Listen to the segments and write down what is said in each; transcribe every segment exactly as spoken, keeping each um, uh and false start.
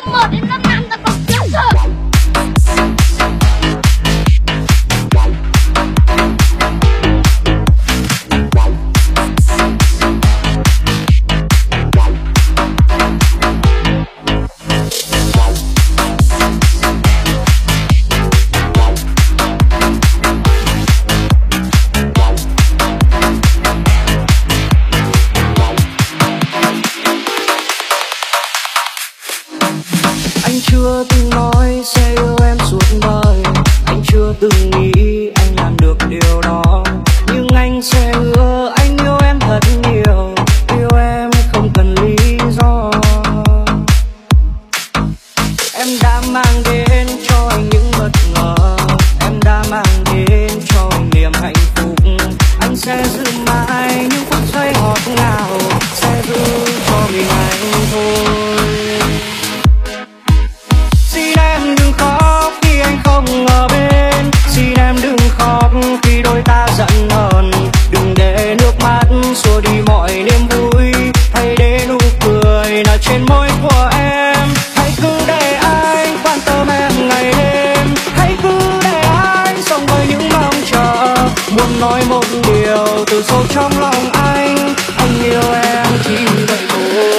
một đến lớp năm ta còn chưa sợ. Anh chưa từng nói sẽ yêu em suốt đời, anh chưa từng nghĩ anh làm được điều đó, nhưng anh sẽ hứa anh yêu em thật nhiều, yêu em không cần lý do. Em đã mang đến cho anh những bất ngờ, em đã mang đến cho anh niềm hạnh phúc. Anh sẽ giữ mãi những phút giây ngọt ngào, sẽ giữ cho mình anh thôi. Xin em đừng khóc khi anh không ở bên, xin em đừng khóc khi đôi ta giận hờn. Đừng để nước mắt xua đi mọi niềm vui, hãy để nụ cười nở trên môi của em. Hãy cứ để anh quan tâm em ngày đêm, hãy cứ để anh sống với những mong chờ. Muốn nói một điều từ sâu trong lòng anh, anh yêu em chỉ vậy thôi.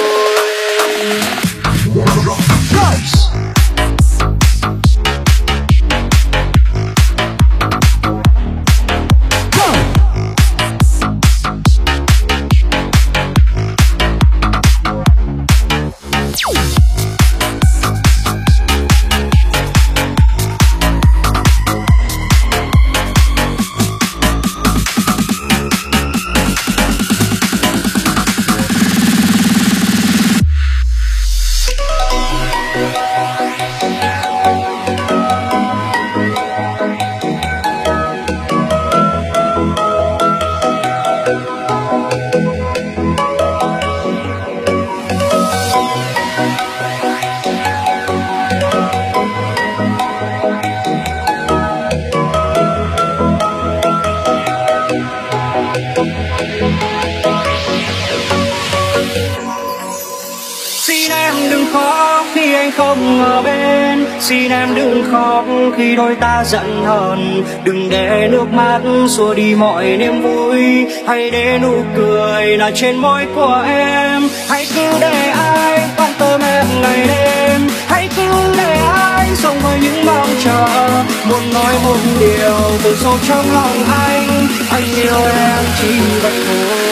Xin em đừng khóc khi anh không ở bên, xin em đừng khóc khi đôi ta giận hờn. Đừng để nước mắt xua đi mọi niềm vui, hãy để nụ cười nở trên môi của em. Hãy cứ để anh quan tâm em ngày đêm, hãy cứ để anh sống với những mong chờ. Muốn nói một điều từ sâu trong lòng anh, anh yêu em chỉ vậy thôi.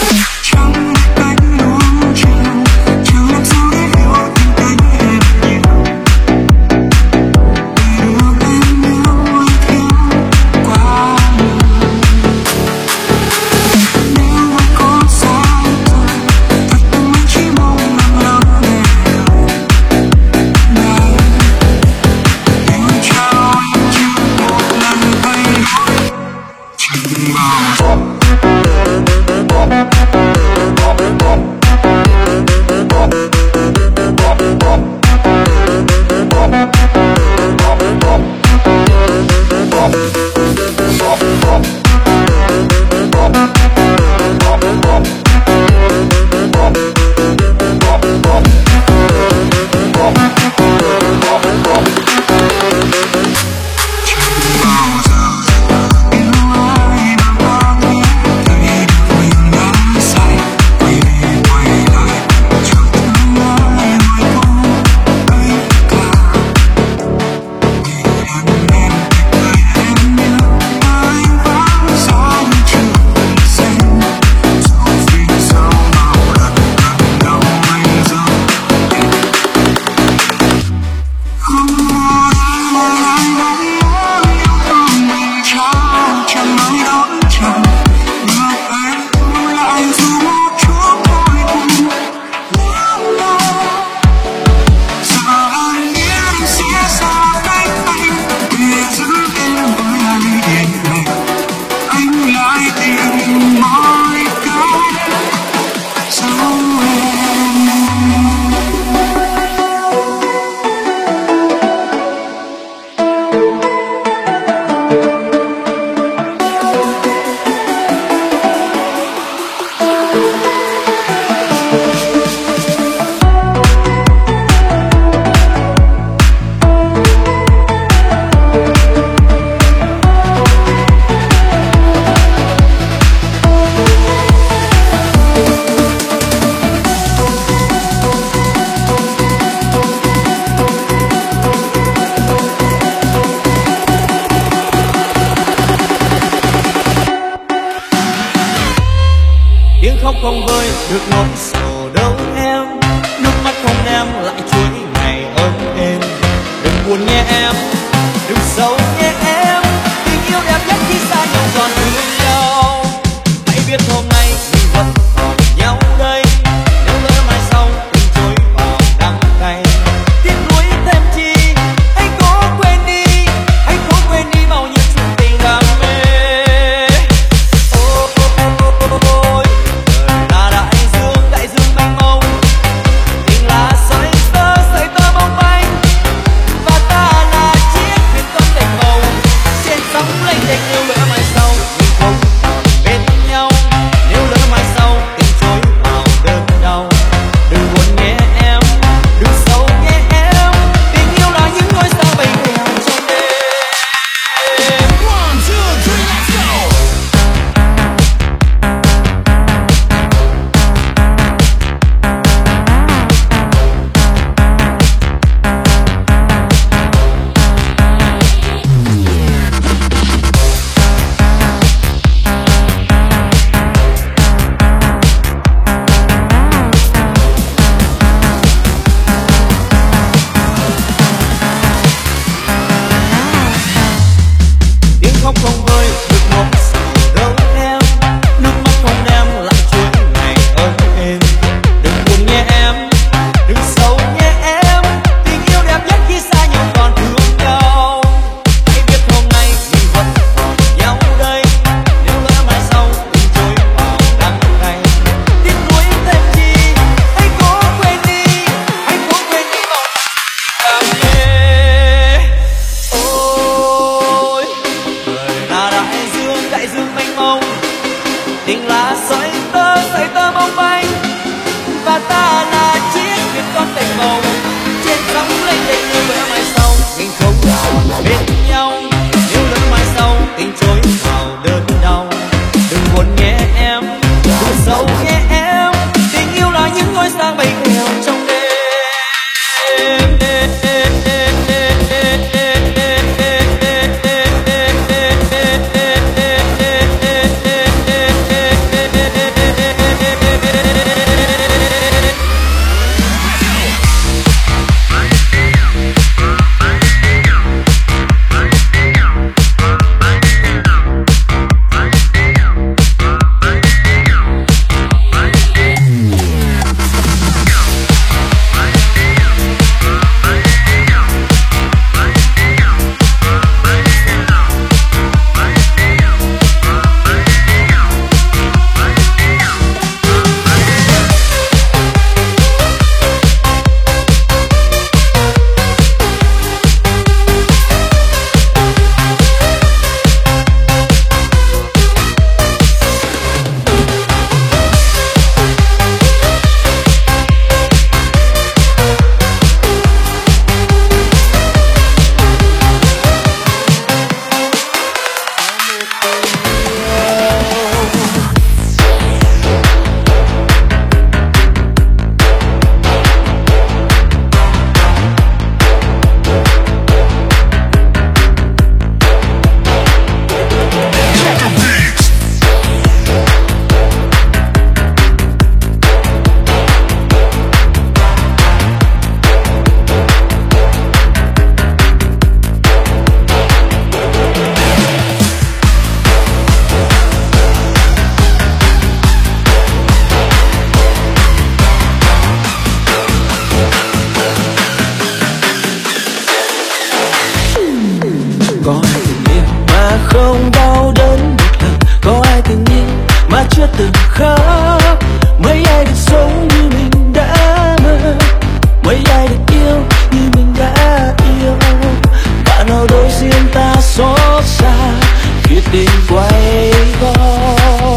Trong cánh luống chiều, chiều làm sao để hiểu tình cánh em nhiều. không vơi được nỗi sầu đâu em, nước mắt không em lại chuỗi ngày ấm êm. Đừng buồn nhé em, đừng sầu nhé em, tình yêu đẹp nhất khi xa nhau còn thương nhau. Hãy biết hôm nay mình vẫn còn nhau đây, nếu lỡ mai sau tình trôi vào đắng cay. Tiếc nuối thêm chi, hãy cố quên đi, hãy cố quên đi bao nhiêu chuyện tình đam mê. Ôi, đời là đại dương, đại dương mênh mông, tình là sợi tơ, sợi tơ bóng banh, và ta là chiếc thuyền con đèn màu trên sóng lênh đênh. Nếu lỡ mai sau mình không còn bên nhau, nếu lỡ mai sau tình trôi vào đớn đau, đừng buồn nhé em, đừng sầu nhé em, tình yêu là những ngôi sao bay theo trong đêm. One, two, three, let's go. Tiếng khóc không vơi được nỗi sầu đâu em, nước mắt không em lại chuỗi ngày ấm êm. Đừng buồn nhé em, đừng sầu nhé em, tình yêu đẹp nhất khi xa nhau còn thương nhau. Hãy biết hôm nay mình vẫn còn nhau đây, nếu lỡ mai sau tình trôi vào đắng cay. Tiếc nuối thêm chi, hãy cố quên đi, hãy cố quên đi bao đam mê. Ôi, đời là đại dương, đại dương mênh mông, tình là sợi tơ, sợi tơ bóng banh, và ta là chiếc thuyền con đèn màu trên sóng lênh đênh. Nếu lỡ mai sau mình không còn bên nhau, nếu lỡ mai sau tình trôi vào đớn đau, đừng buồn nhé em, đừng sầu nhé em, tình yêu là những ngôi sao bay theo trong đêm. Có ai từng yêu mà không đau đớn một lần, có ai từng yêu mà chưa từng khóc. Mấy ai được sống như mình đã mơ, mấy ai được yêu như mình đã yêu. Bạn nào đối diện ta xót xa khi tình quay gót.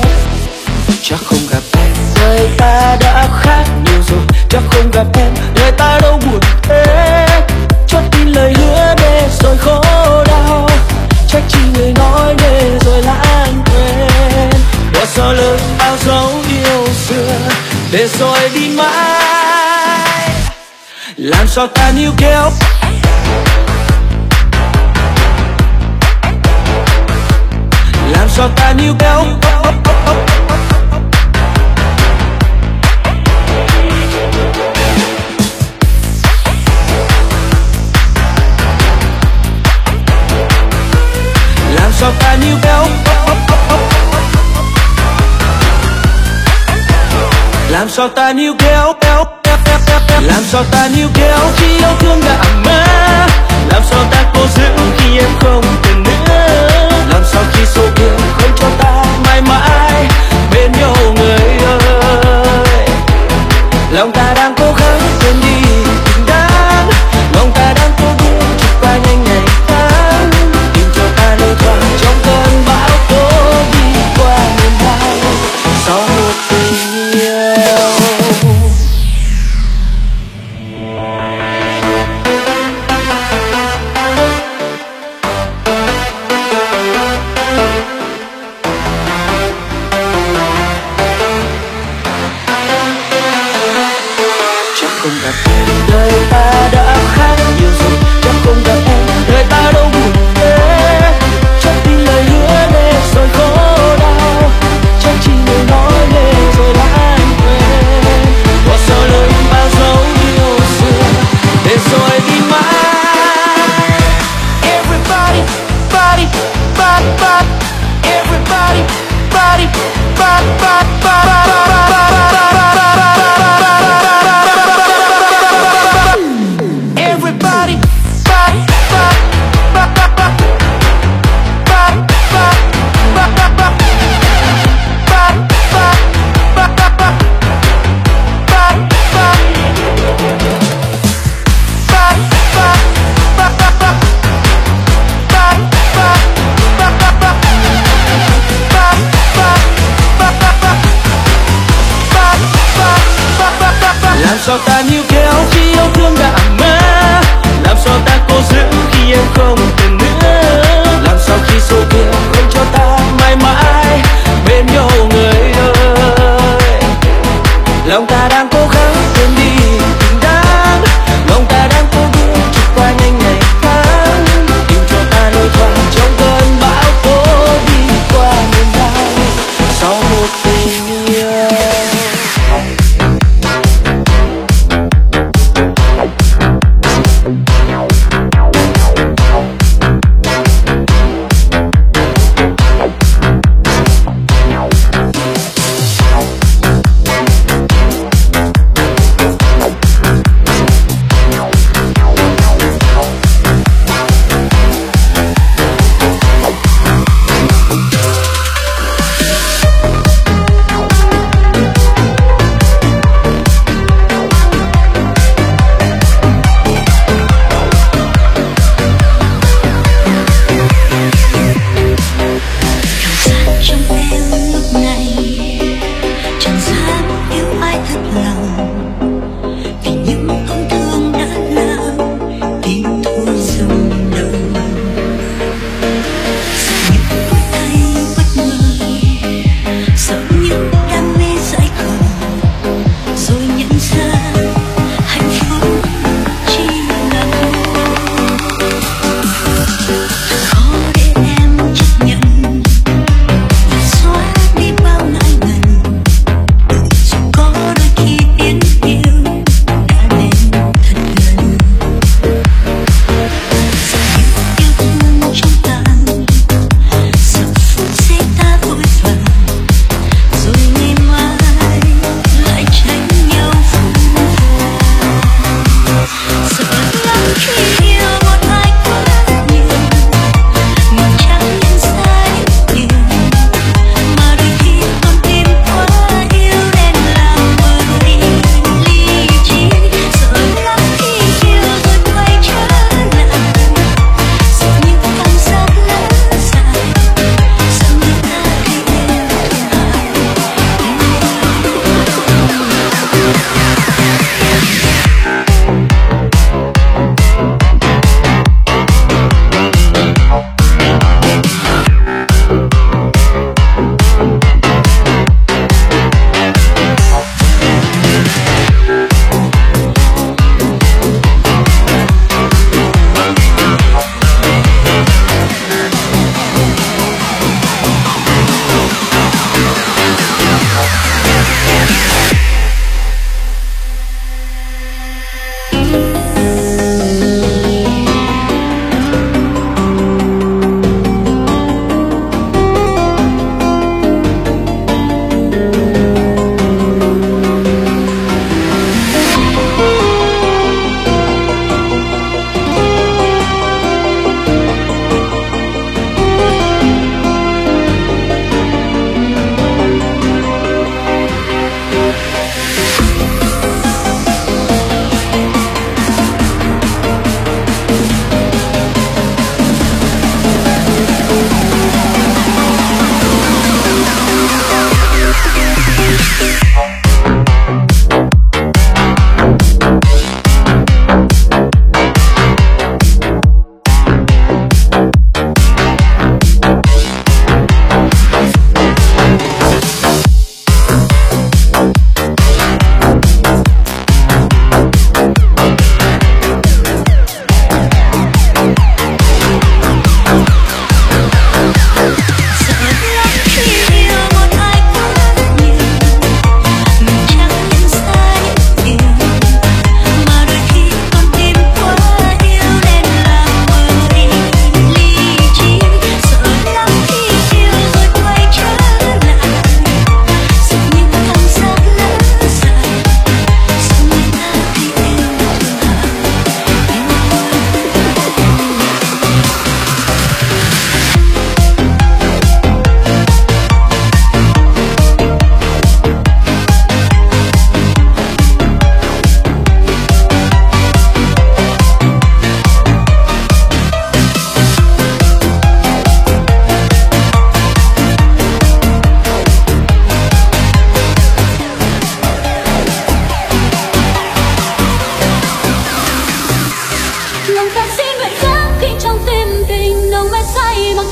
Chắc không gặp em đời ta đã khác nhiều rồi, chắc không gặp em đời ta đâu buồn thế. Cho tin lời hứa để rồi khổ đau, trách chỉ người nói để rồi lãng quên. Bỏ sau lưng bao dấu yêu xưa để rồi đi mãi. Làm sao ta níu kéo, làm sao ta níu kéo, ta níu kéo, làm sao ta níu kéo, làm sao ta níu kéo khi yêu thương đã mất, làm sao ta cố giữ khi em không cần nữa, làm sao khi số kiếp không cho ta mãi mãi bên nhau người ơi. Lòng ta đang cố gắng quên đi tình đáng, lòng ta đang cố gắng trượt qua nhanh ngày tháng, tìm cho ta nơi thoáng trong cơn bão tố đi qua miền Bắc sau một tình yêu. Chắc không gặp em đời ta đã khác nhiều rồi, chắc không gặp em đời ta đâu buồn thế, chắc tin lời hứa để rồi khổ đau, chắc chỉ người nói để rồi lại quên, bỏ sau lời bao dấu yêu xưa để rồi đi mãi. Everybody, body, body, body, everybody, body, body, body, body. Làm sao ta níu kéo khi yêu thương đã mất, làm sao ta cố giữ khi em không cần nữa, làm sao khi số kiếp không cho ta mãi mãi bên nhau người ơi. Lòng ta đang cố gắng quên đi tình đáng, lòng ta đang cố gắng trượt qua nhanh ngày tháng, tìm cho ta nơi thoáng trong cơn bão tố đi qua miền Bắc sau một tình yêu.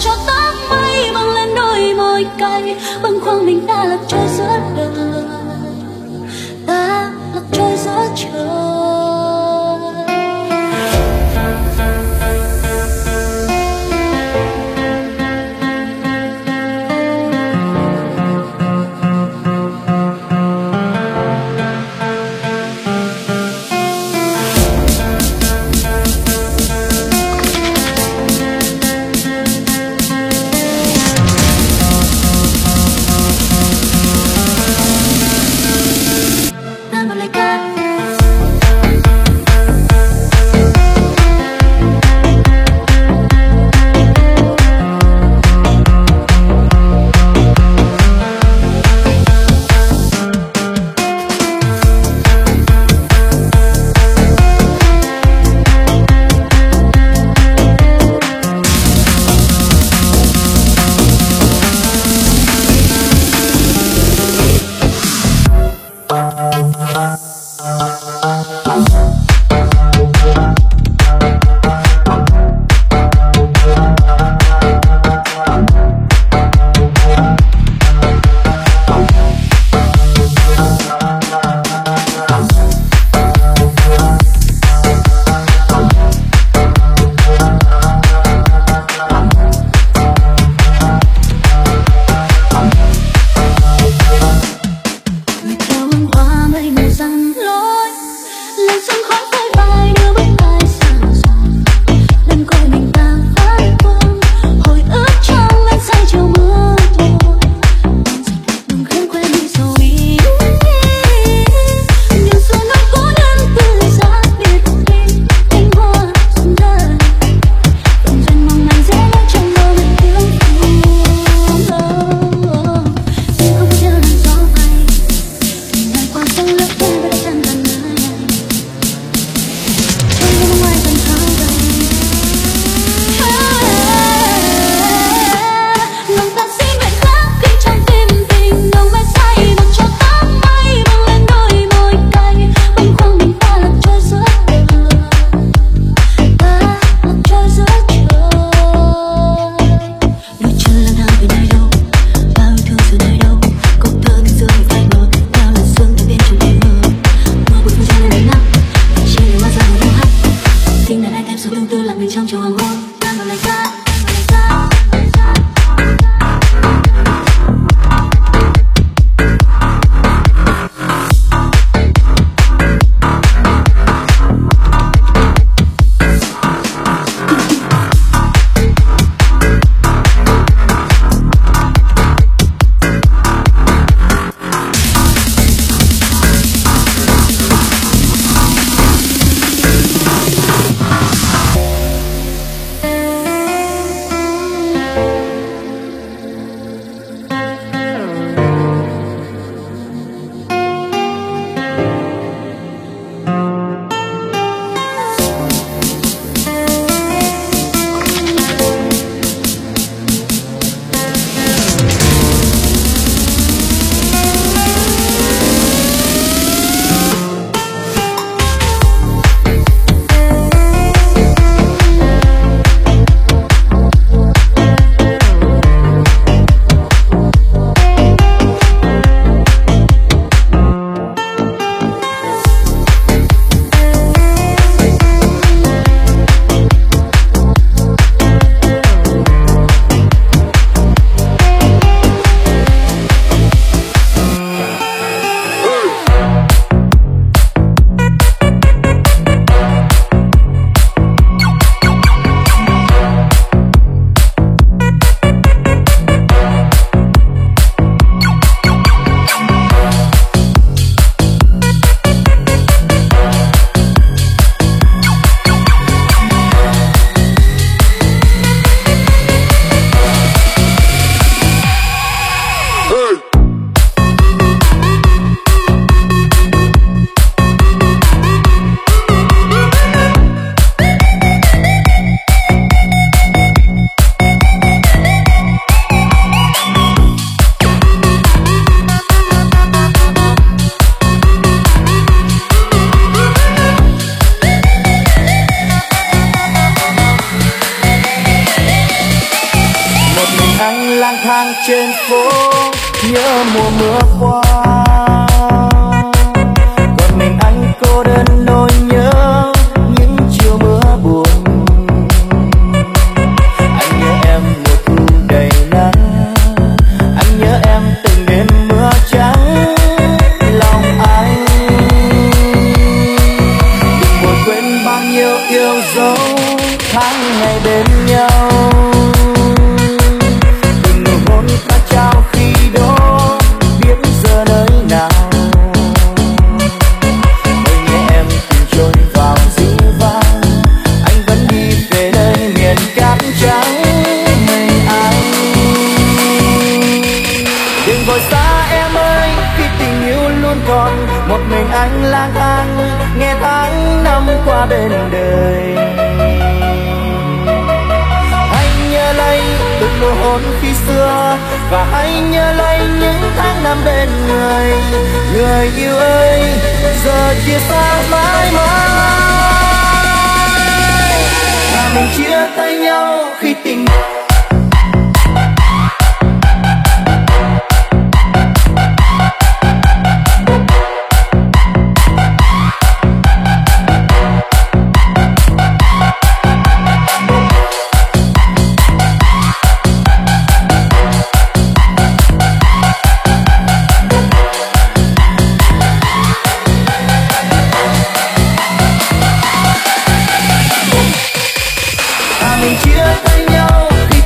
cho tóc mây băng lên đôi môi cay, bâng khuâng mình ta lạc trôi giữa đời, ta lạc trôi giữa trời. trên phố, nhớ mùa mưa qua. Còn mình anh cô đơn nỗi nhớ những chiều mưa buồn. Anh nhớ em mùa thu đầy nắng, anh nhớ em từng đêm mưa trắng lòng anh. Đừng buồn quên bao nhiêu yêu dấu tháng ngày bên nhau. Đừng nụ hôn ta trao khi đó biết giờ nơi nào. Ôi nghe em tìm trôi vào dĩ vãng, anh vẫn đi về nơi miền cát trắng mình anh. Đừng vội xa em ơi, khi tình yêu luôn còn một mình anh lang thang nghe tháng năm qua bên đời. Anh nhớ lấy từng nụ hôn khi xưa, và hãy nhớ lấy những tháng năm bên người. Người yêu ơi, giờ chia xa mãi mãi, và mình chia tay nhau khi tình mình chia tay nhau khi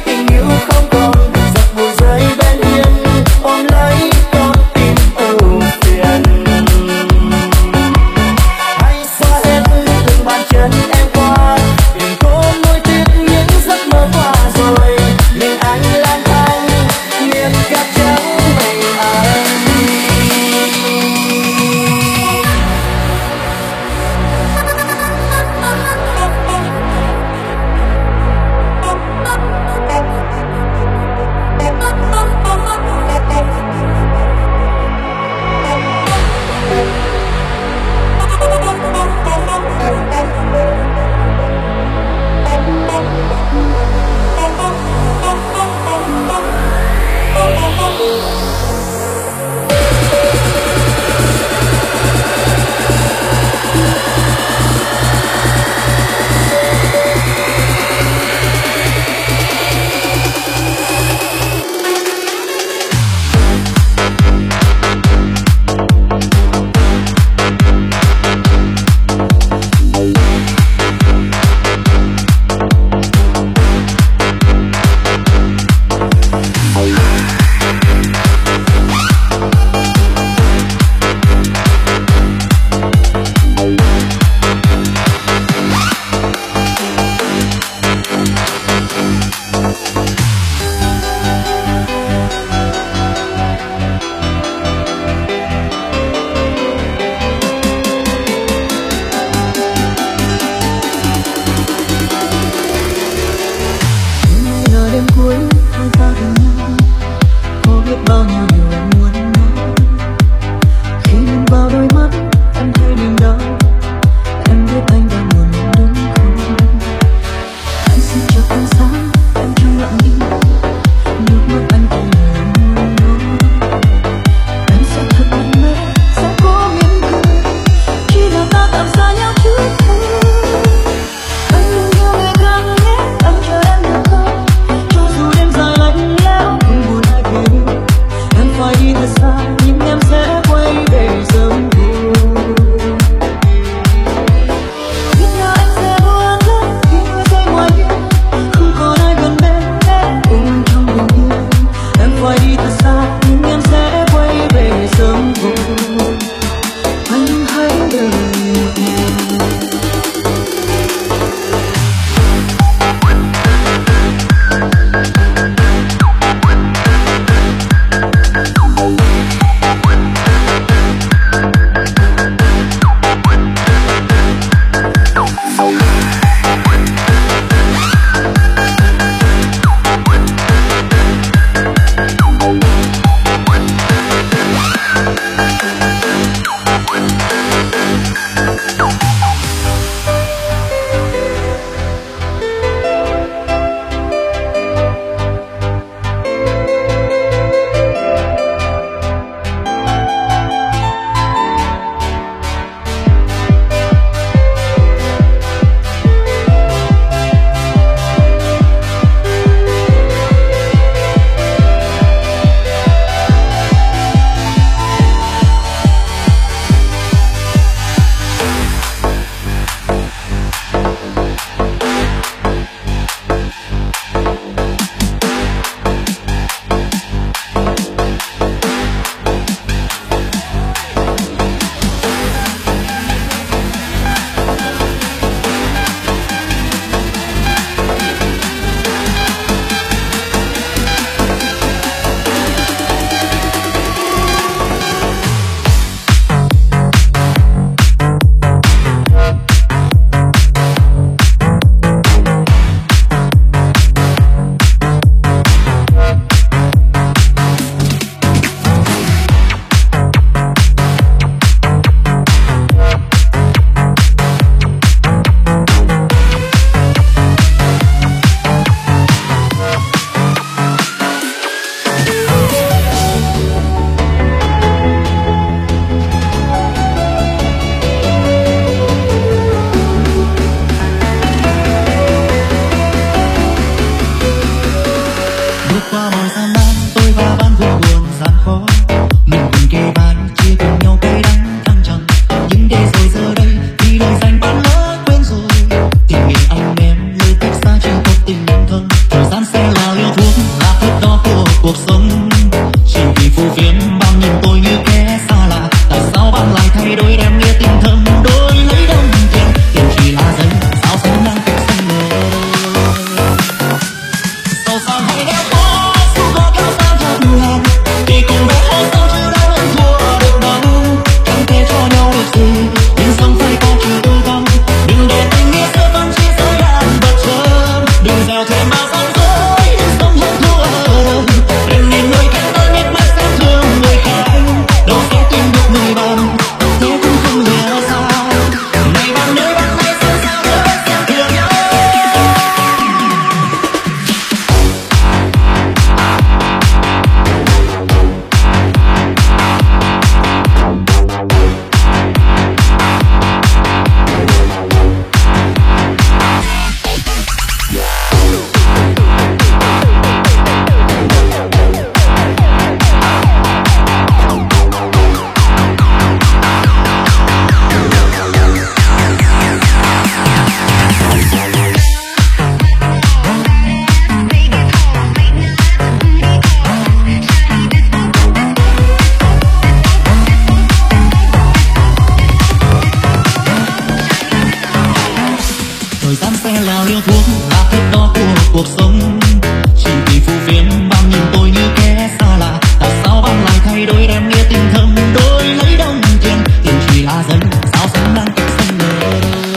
thời gian sẽ là liều thuốc ta hết đó của cuộc sống. Chỉ vì phù phiếm bạn nhìn tôi như kẻ xa lạ, tại sao bạn lại thay đổi em nghĩa tình thầm đôi lấy đồng tiền. Tiền chỉ là dân sao sống đang cách xanh ngờ.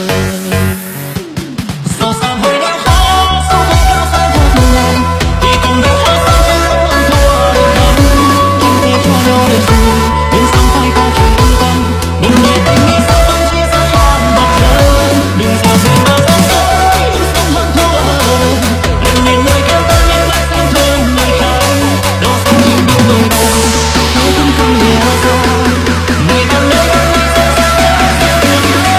Sao sao hơi đau khó, sao không kéo dài một ngày thì cùng nhau hát sao chứ không thua được không. Chẳng thể cho nhau được gì nhưng sao phải có chuyện quan tâm. Đừng để tình nghĩ sao không chia sẻ làm bật lớn. Đừng sao dễ mà sống tới đừng sống hơn thua. Đừng nhìn người kêu ta nhắc lại xem thương người khác. Đâu sao nhìn những người đâu tôi cũng không hiểu sao người ta lấy ta lấy sao sao sao sao thương nhau.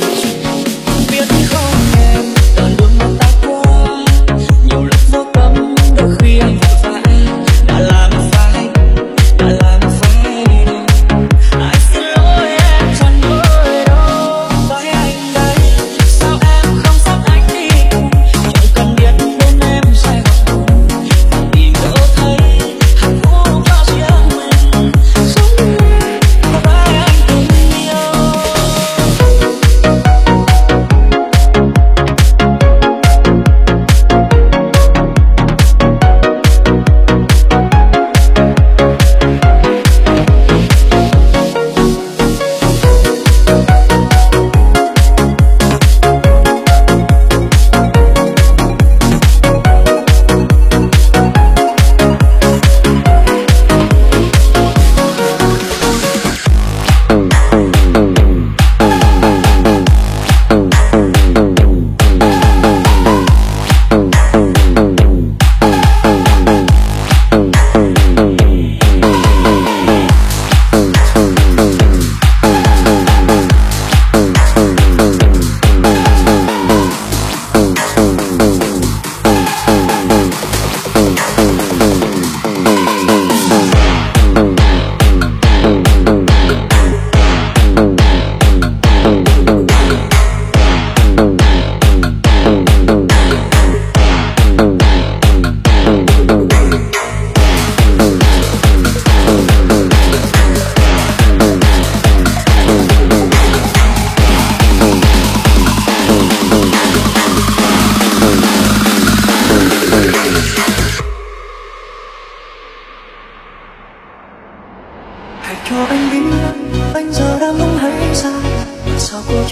Nhiều lúc vô tâm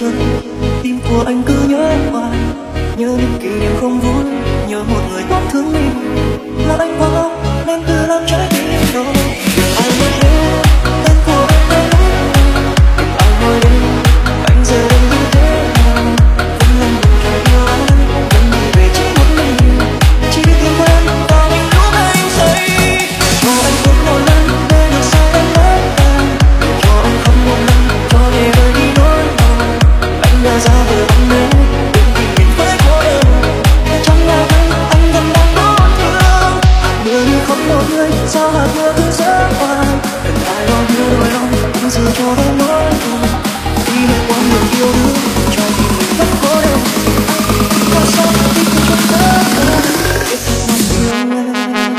chơi, tim của anh cứ nhớ em hoài, nhớ những kỷ niệm không vui, nhớ một người tổn thương mình là anh quá ngốc nên cứ làm trái tim rồi. Đừng ai muốn thế, tên của anh đã lúc đừng ai nói đến anh giờ đây như thế nào, vẫn là một kẻ yêu anh, vẫn đi về chỉ một mình, chỉ tìm quen vào những lúc anh say. Cho anh khóc một lần để được sai em mất em, để cho anh khóc một lần cho để vơi đi nỗi đau. Anh đã ra vờ anh nhớ đừng tìm mình với cô đơn, chẳng là anh anh vẫn đang tổn thương. Mưa như khóc một người sao hạt mưa cứ rơi hoài, đừng ai lo nhớ đôi lòng anh giờ cho em nỗi đau. Đi được qua nhiều yêu đương cho tim mình vẫn cô đơn, có sao tim của chúng ta tiếp tục mong yêu em.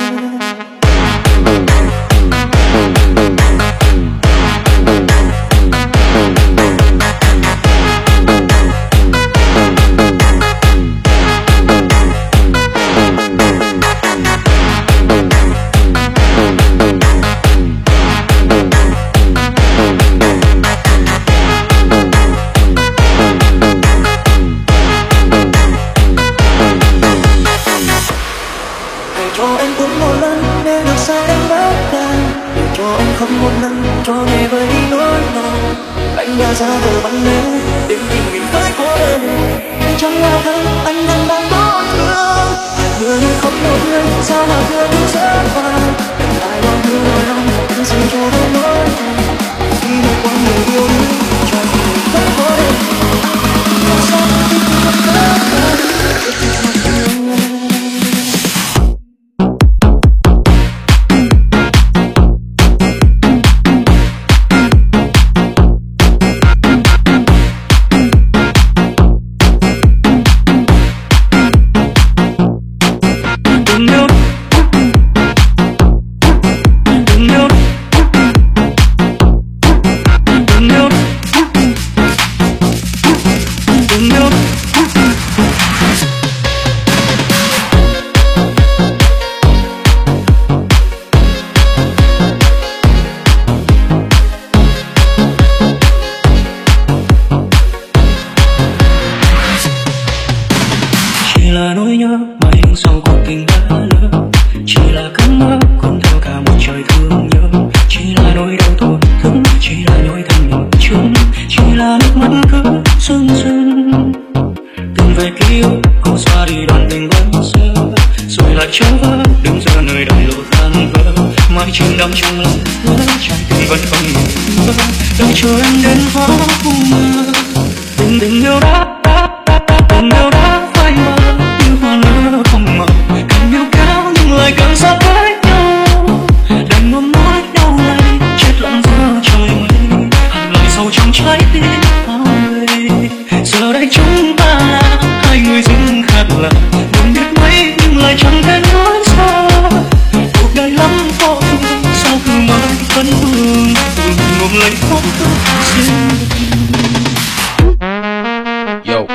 Cho anh cũng một lần để được sai em mất em, để cho anh khóc một lần cho để vơi đi nỗi đau. Anh đã ra vờ bắn lén để tìm mình với cô đơn, chẳng là anh anh vẫn đang tổn thương. Mưa như khóc một người sao mà mưa cứ rơi hoài, đừng ai lo nhớ đôi lòng anh dành cho đôi nỗi đau. Đi được qua nhiều yêu đương cho tim mình vẫn cô đơn, có sao tim của chúng ta tiếp tục mong yêu em. Là nỗi nhớ mà hình sau cuộc tình đã lỡ, chỉ là cơn mơ cuốn theo cả một trời thương nhớ, chỉ là nỗi đau tổn thương, chỉ là nỗi thầm một chung, chỉ là nước mắt cứ rưng rưng. Từng về ký ức không xóa đi đoạn tình vẫn xưa, rồi lại trở vỡ đứng giữa nơi đại lộ tan vỡ, mãi chìm đắm trong lòng nhớ trái tim vẫn không ngừng vỡ, đợi chờ em đến hóa vùng mơ. Tình tình yêu đã đã đã đã tình yêu đã phai mờ, như hoa nở không màu, càng níu kéo nhưng lại càng xa với nhau. Đành ôm nỗi đau này chết lặng giữa trời mây, hằn lại sâu trong trái tim bao người. Giờ đây chúng ta là hai người dưng khác lạ, muốn biết mấy nhưng lại chẳng thể nói ra. Cuộc đời lắm khó thương, sao cứ mãi vẫn vương vương ngộm lấy khóc riêng. Yo.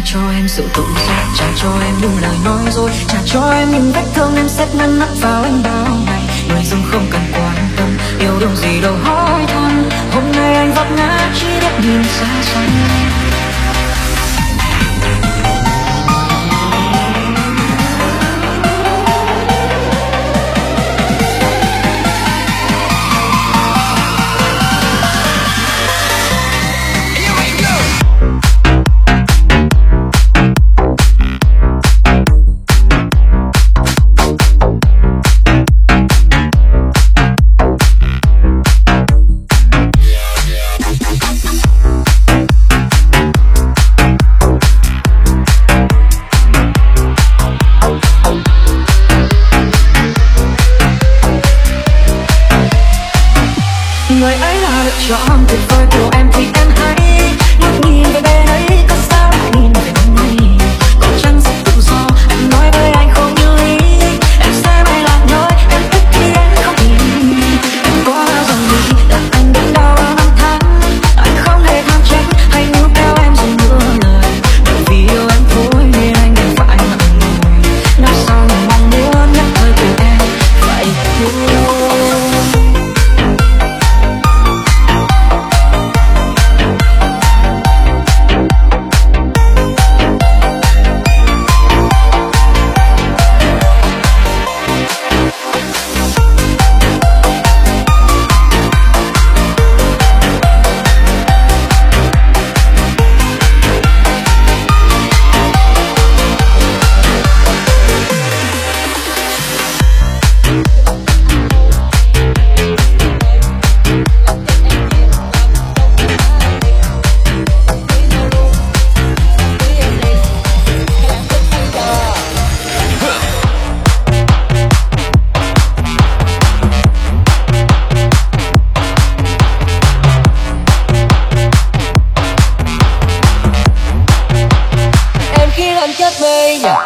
cho em sự tự do, trả cho em những lời nói dối, trả cho em những vết thương em xếp ngăn nắp vào anh bao ngày. Người dưng không cần quan tâm, yêu đương gì đâu hỏi thăm. Hôm nay anh vấp ngã chỉ để nhìn xa xăm. Người ấy là lựa chọn tuyệt vời của em thì em hãy ngước nhìn về bên ấy, có sao lại nhìn về bên này. Có chăng sự tự do em nói với anh không như ý, em sẽ bay lạc nơi em thích khi em không nhìn. Em có dòng gì là anh đớn đau bao năm tháng, anh không hề tham trách hay níu kéo em dùng mưa lời. Bởi vì yêu em thôi nên anh đành phải ngậm ngùi, nói sao nhưng mong muốn nhắc hơi của em vậy thôi. Chết mê nhỉ.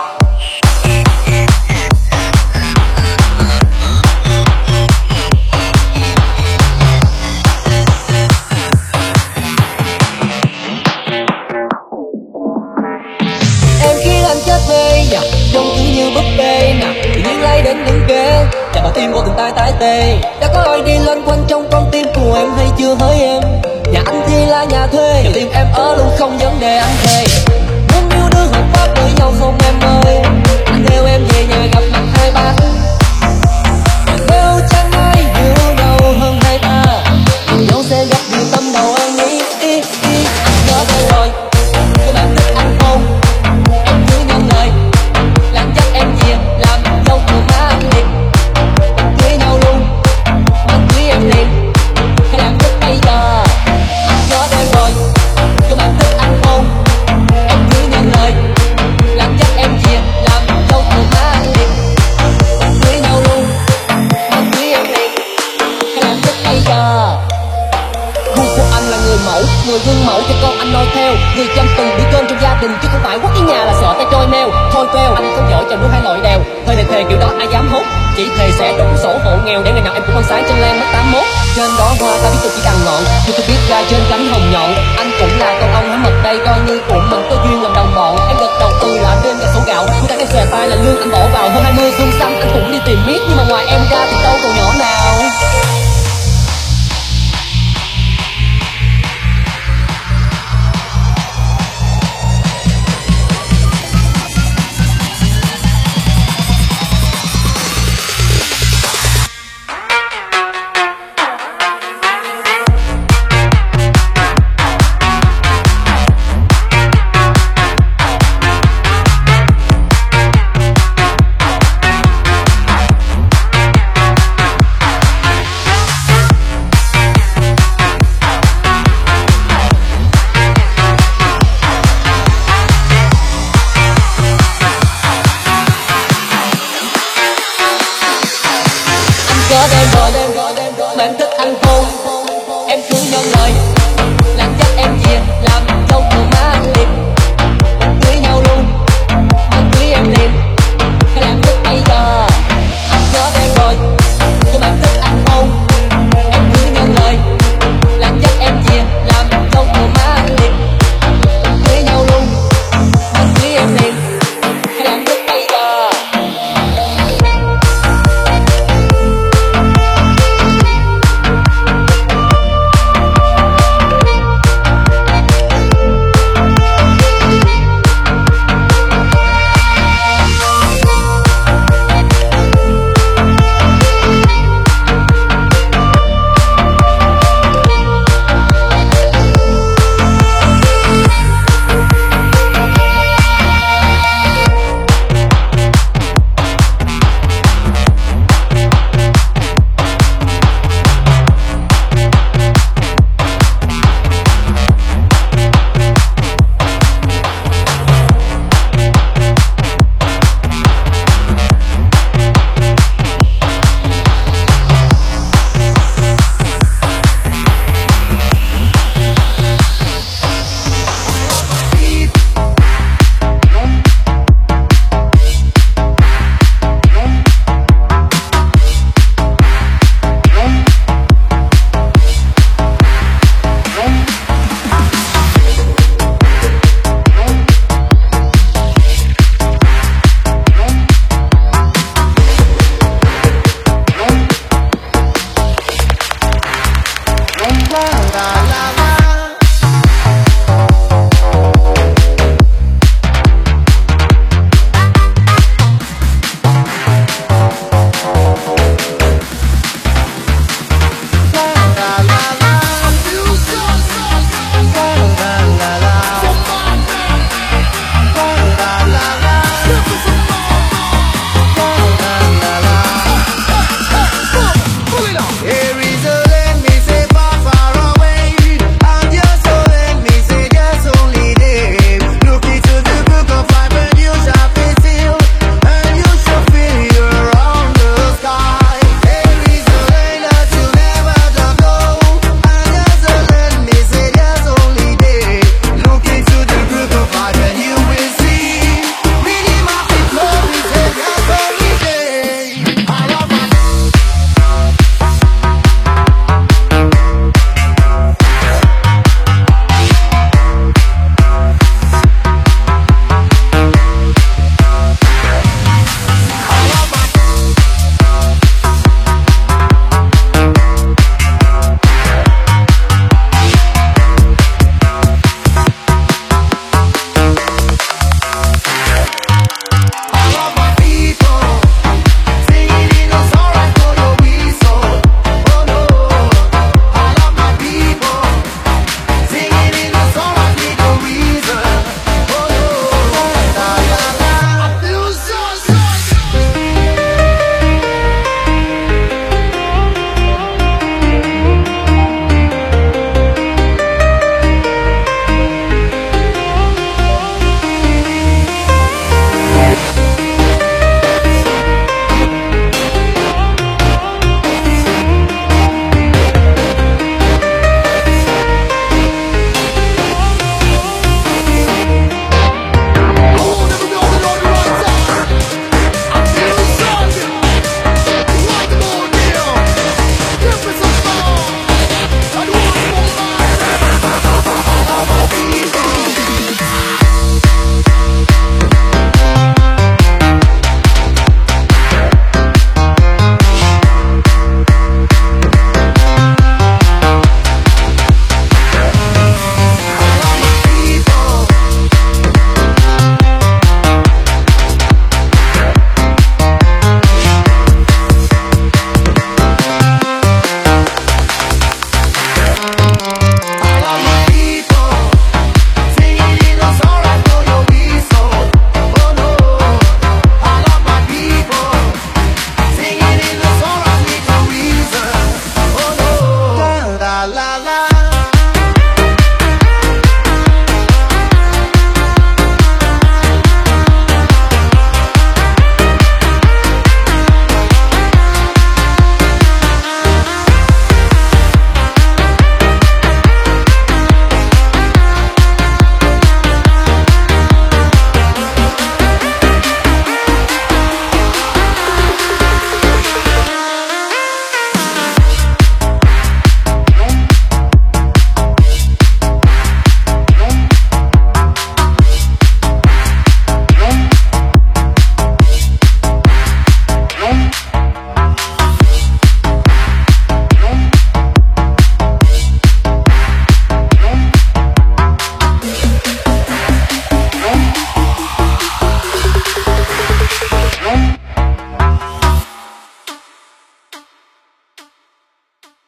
Em khiến anh chết mê nhỉ, trông cứ như búp bê nè, tự nhiên lay đến đứng ghế, chạm vào tim của từng tay tái tê. Đã có ai đi loanh quanh trong con tim của em hay chưa hỡi em? Nhà anh thì là nhà thuê, nhiều tim em ở luôn không vấn đề anh thề. Muốn yêu đương hợp pháp với nhau không em ơi, anh theo em về nhà gặp mặt hai ba. Nếu chẳng ai yêu đâu hơn hai ta, yêu nhau sẽ gặp nhiều tâm đầu anh ý ý ý. Anh có đây rồi, các bạn thích anh không? Em cứ nhận lời, làm chắc em chia làm dâu của má anh liền. Cưới nhau luôn, anh cưới em liền, hay làm thích bây giờ? Anh có đây rồi, các bạn thích anh không? Em cứ nhận lời, làm chắc em chia làm dâu của má anh liền. Cưới nhau luôn, anh cưới em liền, hay làm thích bây giờ? Gu của anh là người mẫu, người gương mẫu cho con anh noi theo, người chăm từng bữa cơm trong gia đình chứ không phải quất cái nhà là sợ tay trôi neo. Thôi queo, anh không giỏi chồng đua hai loại đèo, thời này thề kiểu đó ai dám hốt. Chỉ thề sẽ đụng sổ hộ nghèo để ngày nào em cũng con sáng trên lan mất tám mốt. Trên đó hoa ta biết tôi chỉ đằng ngọn, chưa tôi biết ra trên cánh hồng nhọn. Anh cũng là con ong hái mật đây coi như